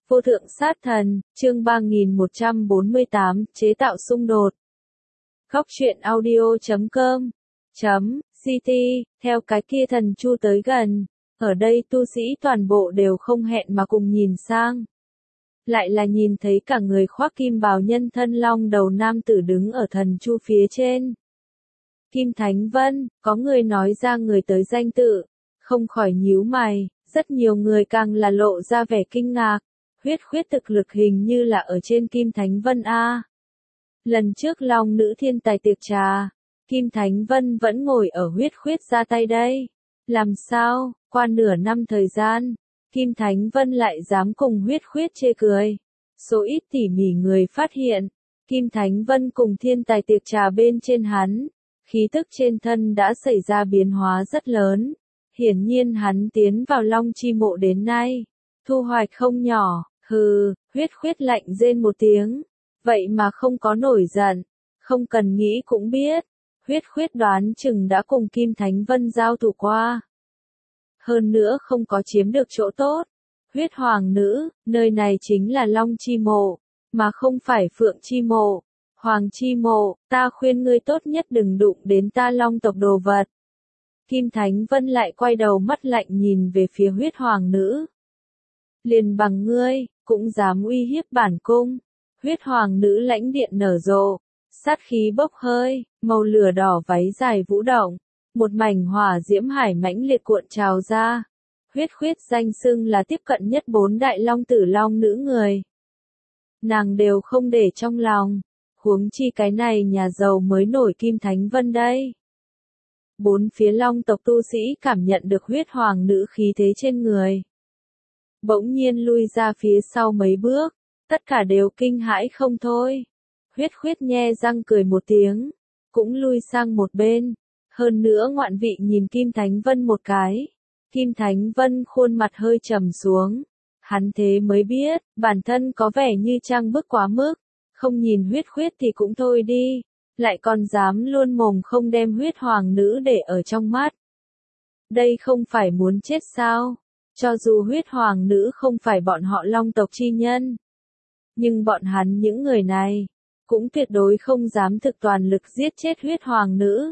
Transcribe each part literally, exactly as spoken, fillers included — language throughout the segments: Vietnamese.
Vô thượng sát thần, chương ba nghìn một trăm bốn mươi tám, chế tạo xung đột. Góc truyện audio chấm com chấm ct, theo cái kia thần chu tới gần, ở đây tu sĩ toàn bộ đều không hẹn mà cùng nhìn sang. Lại là nhìn thấy cả người khoác kim bào nhân thân long đầu nam tử đứng ở thần chu phía trên. Kim Thánh Vân, có người nói ra người tới danh tự, không khỏi nhíu mày, rất nhiều người càng là lộ ra vẻ kinh ngạc. Huyết khuyết thực lực hình như là ở trên Kim Thánh Vân A. Lần trước Long nữ thiên tài tiệc trà, Kim Thánh Vân vẫn ngồi ở huyết khuyết ra tay đây. Làm sao, qua nửa năm thời gian, Kim Thánh Vân lại dám cùng huyết khuyết chê cười. Số ít tỉ mỉ người phát hiện, Kim Thánh Vân cùng thiên tài tiệc trà bên trên hắn, khí tức trên thân đã xảy ra biến hóa rất lớn. Hiển nhiên hắn tiến vào Long chi mộ đến nay, thu hoạch không nhỏ. Hừ, huyết khuyết lạnh rên một tiếng, vậy mà không có nổi giận, không cần nghĩ cũng biết, huyết khuyết đoán chừng đã cùng Kim Thánh Vân giao thủ qua. Hơn nữa không có chiếm được chỗ tốt, huyết hoàng nữ, nơi này chính là Long chi mộ, mà không phải Phượng chi mộ, Hoàng chi mộ, ta khuyên ngươi tốt nhất đừng đụng đến ta Long tộc đồ vật. Kim Thánh Vân lại quay đầu mắt lạnh nhìn về phía huyết hoàng nữ. Liền bằng ngươi, cũng dám uy hiếp bản cung. Huyết hoàng nữ lãnh điện nở rộ, sát khí bốc hơi, màu lửa đỏ váy dài vũ động, một mảnh hỏa diễm hải mãnh liệt cuộn trào ra. Huyết khuyết danh xưng là tiếp cận nhất bốn đại long tử long nữ người. Nàng đều không để trong lòng, huống chi cái này nhà giàu mới nổi Kim Thánh Vân đây. Bốn phía long tộc tu sĩ cảm nhận được huyết hoàng nữ khí thế trên người. Bỗng nhiên lui ra phía sau mấy bước, tất cả đều kinh hãi không thôi. Huyết khuyết nhe răng cười một tiếng, cũng lui sang một bên, hơn nữa ngoạn vị nhìn Kim Thánh Vân một cái. Kim Thánh Vân khuôn mặt hơi trầm xuống, hắn thế mới biết, bản thân có vẻ như trang bức quá mức, không nhìn huyết khuyết thì cũng thôi đi, lại còn dám luôn mồm không đem huyết hoàng nữ để ở trong mắt. Đây không phải muốn chết sao? Cho dù huyết hoàng nữ không phải bọn họ long tộc chi nhân, nhưng bọn hắn những người này, cũng tuyệt đối không dám thực toàn lực giết chết huyết hoàng nữ.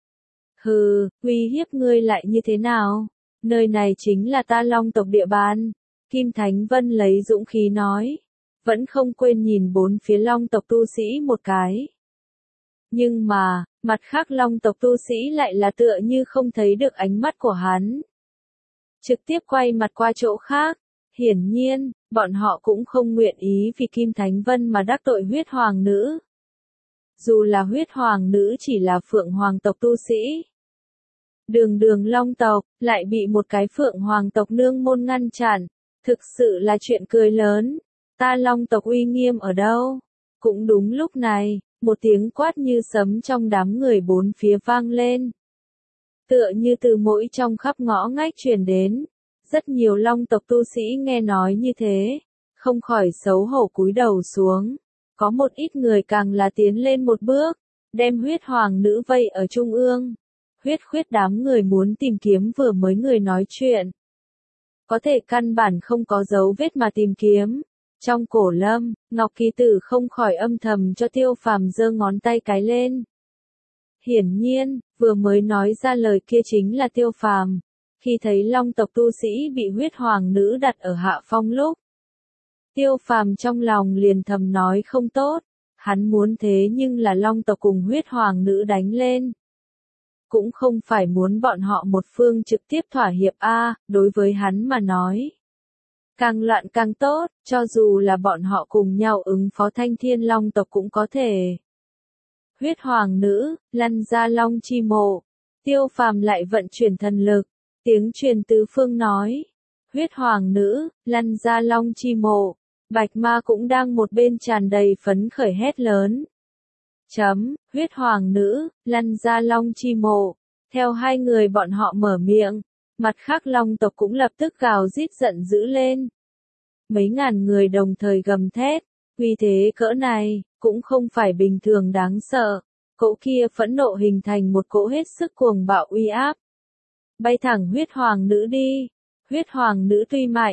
Hừ, uy hiếp ngươi lại như thế nào? Nơi này chính là ta long tộc địa bàn. Kim Thánh Vân lấy dũng khí nói, vẫn không quên nhìn bốn phía long tộc tu sĩ một cái. Nhưng mà, mặt khác long tộc tu sĩ lại là tựa như không thấy được ánh mắt của hắn. Trực tiếp quay mặt qua chỗ khác, hiển nhiên, bọn họ cũng không nguyện ý vì Kim Thánh Vân mà đắc tội huyết hoàng nữ. Dù là huyết hoàng nữ chỉ là phượng hoàng tộc tu sĩ. Đường đường long tộc, lại bị một cái phượng hoàng tộc nương môn ngăn chặn, thực sự là chuyện cười lớn. Ta long tộc uy nghiêm ở đâu? Cũng đúng lúc này, một tiếng quát như sấm trong đám người bốn phía vang lên. Tựa như từ mỗi trong khắp ngõ ngách truyền đến, rất nhiều long tộc tu sĩ nghe nói như thế, không khỏi xấu hổ cúi đầu xuống. Có một ít người càng là tiến lên một bước, đem huyết hoàng nữ vây ở trung ương. Huyết khuyết đám người muốn tìm kiếm vừa mới người nói chuyện. Có thể căn bản không có dấu vết mà tìm kiếm. Trong cổ lâm, Ngọc Kỳ Tử không khỏi âm thầm cho Tiêu Phàm giơ ngón tay cái lên. Hiển nhiên, vừa mới nói ra lời kia chính là Tiêu Phàm, khi thấy long tộc tu sĩ bị huyết hoàng nữ đặt ở hạ phong lúc. Tiêu Phàm trong lòng liền thầm nói không tốt, hắn muốn thế nhưng là long tộc cùng huyết hoàng nữ đánh lên. Cũng không phải muốn bọn họ một phương trực tiếp thỏa hiệp a, đối với hắn mà nói. Càng loạn càng tốt, cho dù là bọn họ cùng nhau ứng phó Thanh Thiên Long tộc cũng có thể. Huyết hoàng nữ, lăn ra long chi mộ. Tiêu Phàm lại vận chuyển thần lực, tiếng truyền tứ phương nói. Huyết hoàng nữ, lăn ra long chi mộ. Bạch Ma cũng đang một bên tràn đầy phấn khởi hét lớn. Chấm, huyết hoàng nữ, lăn ra long chi mộ. Theo hai người bọn họ mở miệng, mặt khác long tộc cũng lập tức gào rít giận dữ lên. Mấy ngàn người đồng thời gầm thét, uy thế cỡ này, cũng không phải bình thường đáng sợ. Cỗ kia phẫn nộ hình thành một cỗ hết sức cuồng bạo uy áp. Bay thẳng huyết hoàng nữ đi. Huyết hoàng nữ tuy mạnh,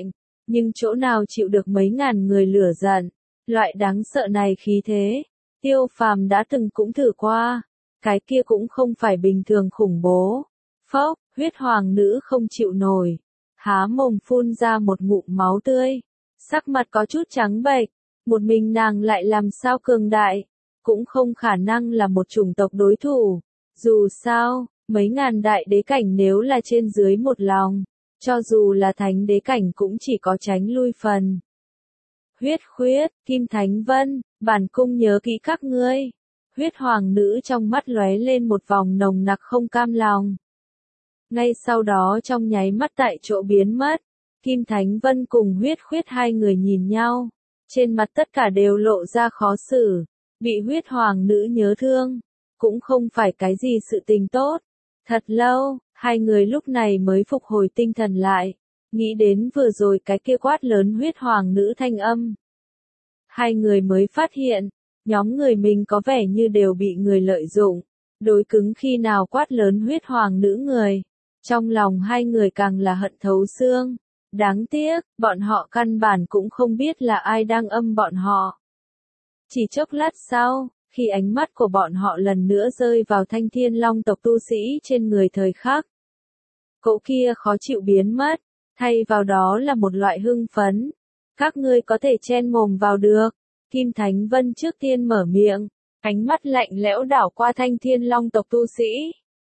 nhưng chỗ nào chịu được mấy ngàn người lửa giận, loại đáng sợ này khí thế. Tiêu Phàm đã từng cũng thử qua, cái kia cũng không phải bình thường khủng bố. Phốc, huyết hoàng nữ không chịu nổi, há mồm phun ra một ngụm máu tươi, sắc mặt có chút trắng bệch, một mình nàng lại làm sao cường đại, cũng không khả năng là một chủng tộc đối thủ. Dù sao, mấy ngàn đại đế cảnh nếu là trên dưới một lòng, cho dù là thánh đế cảnh cũng chỉ có tránh lui phần. Huyết khuyết, Kim Thánh Vân, bản cung nhớ kỹ các ngươi. Huyết hoàng nữ trong mắt lóe lên một vòng nồng nặc không cam lòng. Ngay sau đó trong nháy mắt tại chỗ biến mất, Kim Thánh Vân cùng huyết khuyết hai người nhìn nhau, trên mặt tất cả đều lộ ra khó xử, bị huyết hoàng nữ nhớ thương, cũng không phải cái gì sự tình tốt. Thật lâu, hai người lúc này mới phục hồi tinh thần lại, nghĩ đến vừa rồi cái kia quát lớn huyết hoàng nữ thanh âm. Hai người mới phát hiện, nhóm người mình có vẻ như đều bị người lợi dụng, đối cứng khi nào quát lớn huyết hoàng nữ người. Trong lòng hai người càng là hận thấu xương. Đáng tiếc, bọn họ căn bản cũng không biết là ai đang âm bọn họ. Chỉ chốc lát sau, khi ánh mắt của bọn họ lần nữa rơi vào Thanh Thiên Long tộc tu sĩ trên người thời khắc, cỗ kia khó chịu biến mất, thay vào đó là một loại hưng phấn. Các ngươi có thể chen mồm vào được. Kim Thánh Vân trước tiên mở miệng, ánh mắt lạnh lẽo đảo qua Thanh Thiên Long tộc tu sĩ.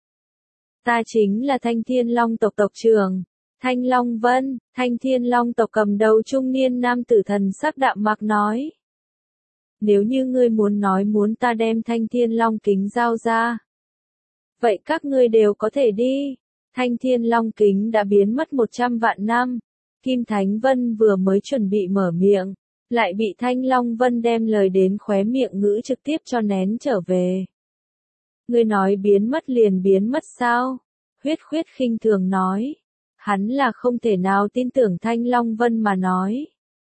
Ta chính là Thanh Thiên Long tộc tộc trưởng, Thanh Long Vân. Thanh Thiên Long tộc cầm đầu trung niên nam tử thần sắc đạm mạc nói. Nếu như ngươi muốn nói muốn ta đem Thanh Thiên Long kính giao ra, vậy các ngươi đều có thể đi. Thanh Thiên Long kính đã biến mất một trăm vạn năm. Kim Thánh Vân vừa mới chuẩn bị mở miệng, lại bị Thanh Long Vân đem lời đến khóe miệng ngữ trực tiếp cho nén trở về. Ngươi nói biến mất liền biến mất sao? Huyết khuyết khinh thường nói. Hắn là không thể nào tin tưởng Thanh Long Vân mà nói.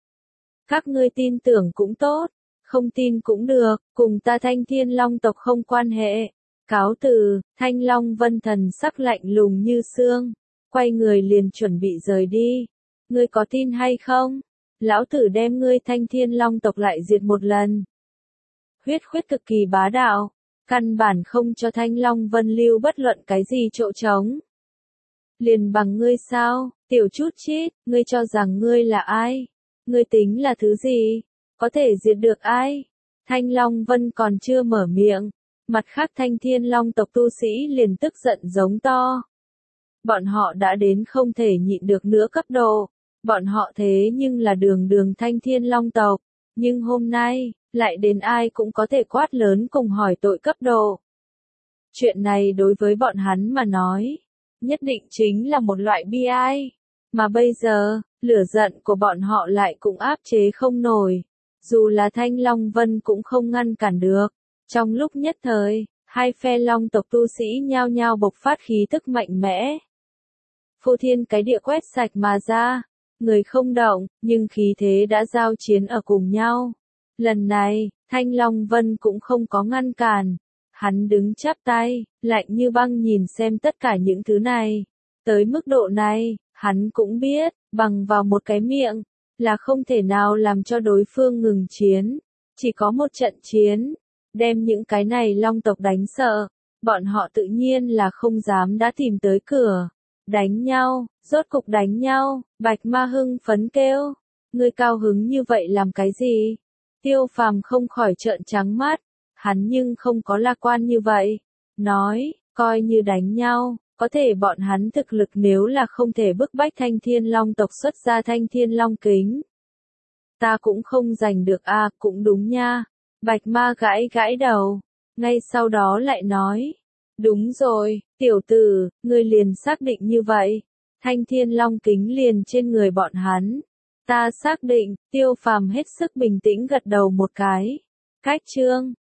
Các ngươi tin tưởng cũng tốt, không tin cũng được, cùng ta Thanh Thiên Long tộc không quan hệ. Cáo từ. Thanh Long Vân thần sắc lạnh lùng như xương, quay người liền chuẩn bị rời đi. Ngươi có tin hay không? Lão tử đem ngươi Thanh Thiên Long tộc lại diệt một lần. Huyết khuyết cực kỳ bá đạo, căn bản không cho Thanh Long Vân lưu bất luận cái gì chỗ trống. Liền bằng ngươi sao, tiểu chút chít, ngươi cho rằng ngươi là ai? Ngươi tính là thứ gì? Có thể diệt được ai? Thanh Long Vân còn chưa mở miệng, mặt khác Thanh Thiên Long tộc tu sĩ liền tức giận giống to. Bọn họ đã đến không thể nhịn được nữa cấp độ. Bọn họ thế nhưng là đường đường Thanh Thiên Long tộc, nhưng hôm nay, lại đến ai cũng có thể quát lớn cùng hỏi tội cấp độ. Chuyện này đối với bọn hắn mà nói, nhất định chính là một loại bi ai. Mà bây giờ, lửa giận của bọn họ lại cũng áp chế không nổi. Dù là Thanh Long Vân cũng không ngăn cản được. Trong lúc nhất thời, hai phe long tộc tu sĩ nhao nhao bộc phát khí tức mạnh mẽ. Phô thiên cái địa quét sạch mà ra. Người không động, nhưng khí thế đã giao chiến ở cùng nhau. Lần này, Thanh Long Vân cũng không có ngăn cản. Hắn đứng chắp tay, lạnh như băng nhìn xem tất cả những thứ này. Tới mức độ này, hắn cũng biết, bằng vào một cái miệng, là không thể nào làm cho đối phương ngừng chiến. Chỉ có một trận chiến, đem những cái này long tộc đánh sợ, bọn họ tự nhiên là không dám đã tìm tới cửa. Đánh nhau, rốt cục đánh nhau, Bạch Ma hưng phấn kêu. Ngươi cao hứng như vậy làm cái gì? Tiêu Phàm không khỏi trợn trắng mắt, hắn nhưng không có lạc quan như vậy. Nói, coi như đánh nhau, có thể bọn hắn thực lực nếu là không thể bức bách Thanh Thiên Long tộc xuất ra Thanh Thiên Long kính. Ta cũng không giành được a à, cũng đúng nha. Bạch Ma gãi gãi đầu, ngay sau đó lại nói. Đúng rồi, tiểu tử, ngươi liền xác định như vậy. Thanh Thiên Long kính liền trên người bọn hắn. Ta xác định. Tiêu Phàm hết sức bình tĩnh gật đầu một cái. Cách chương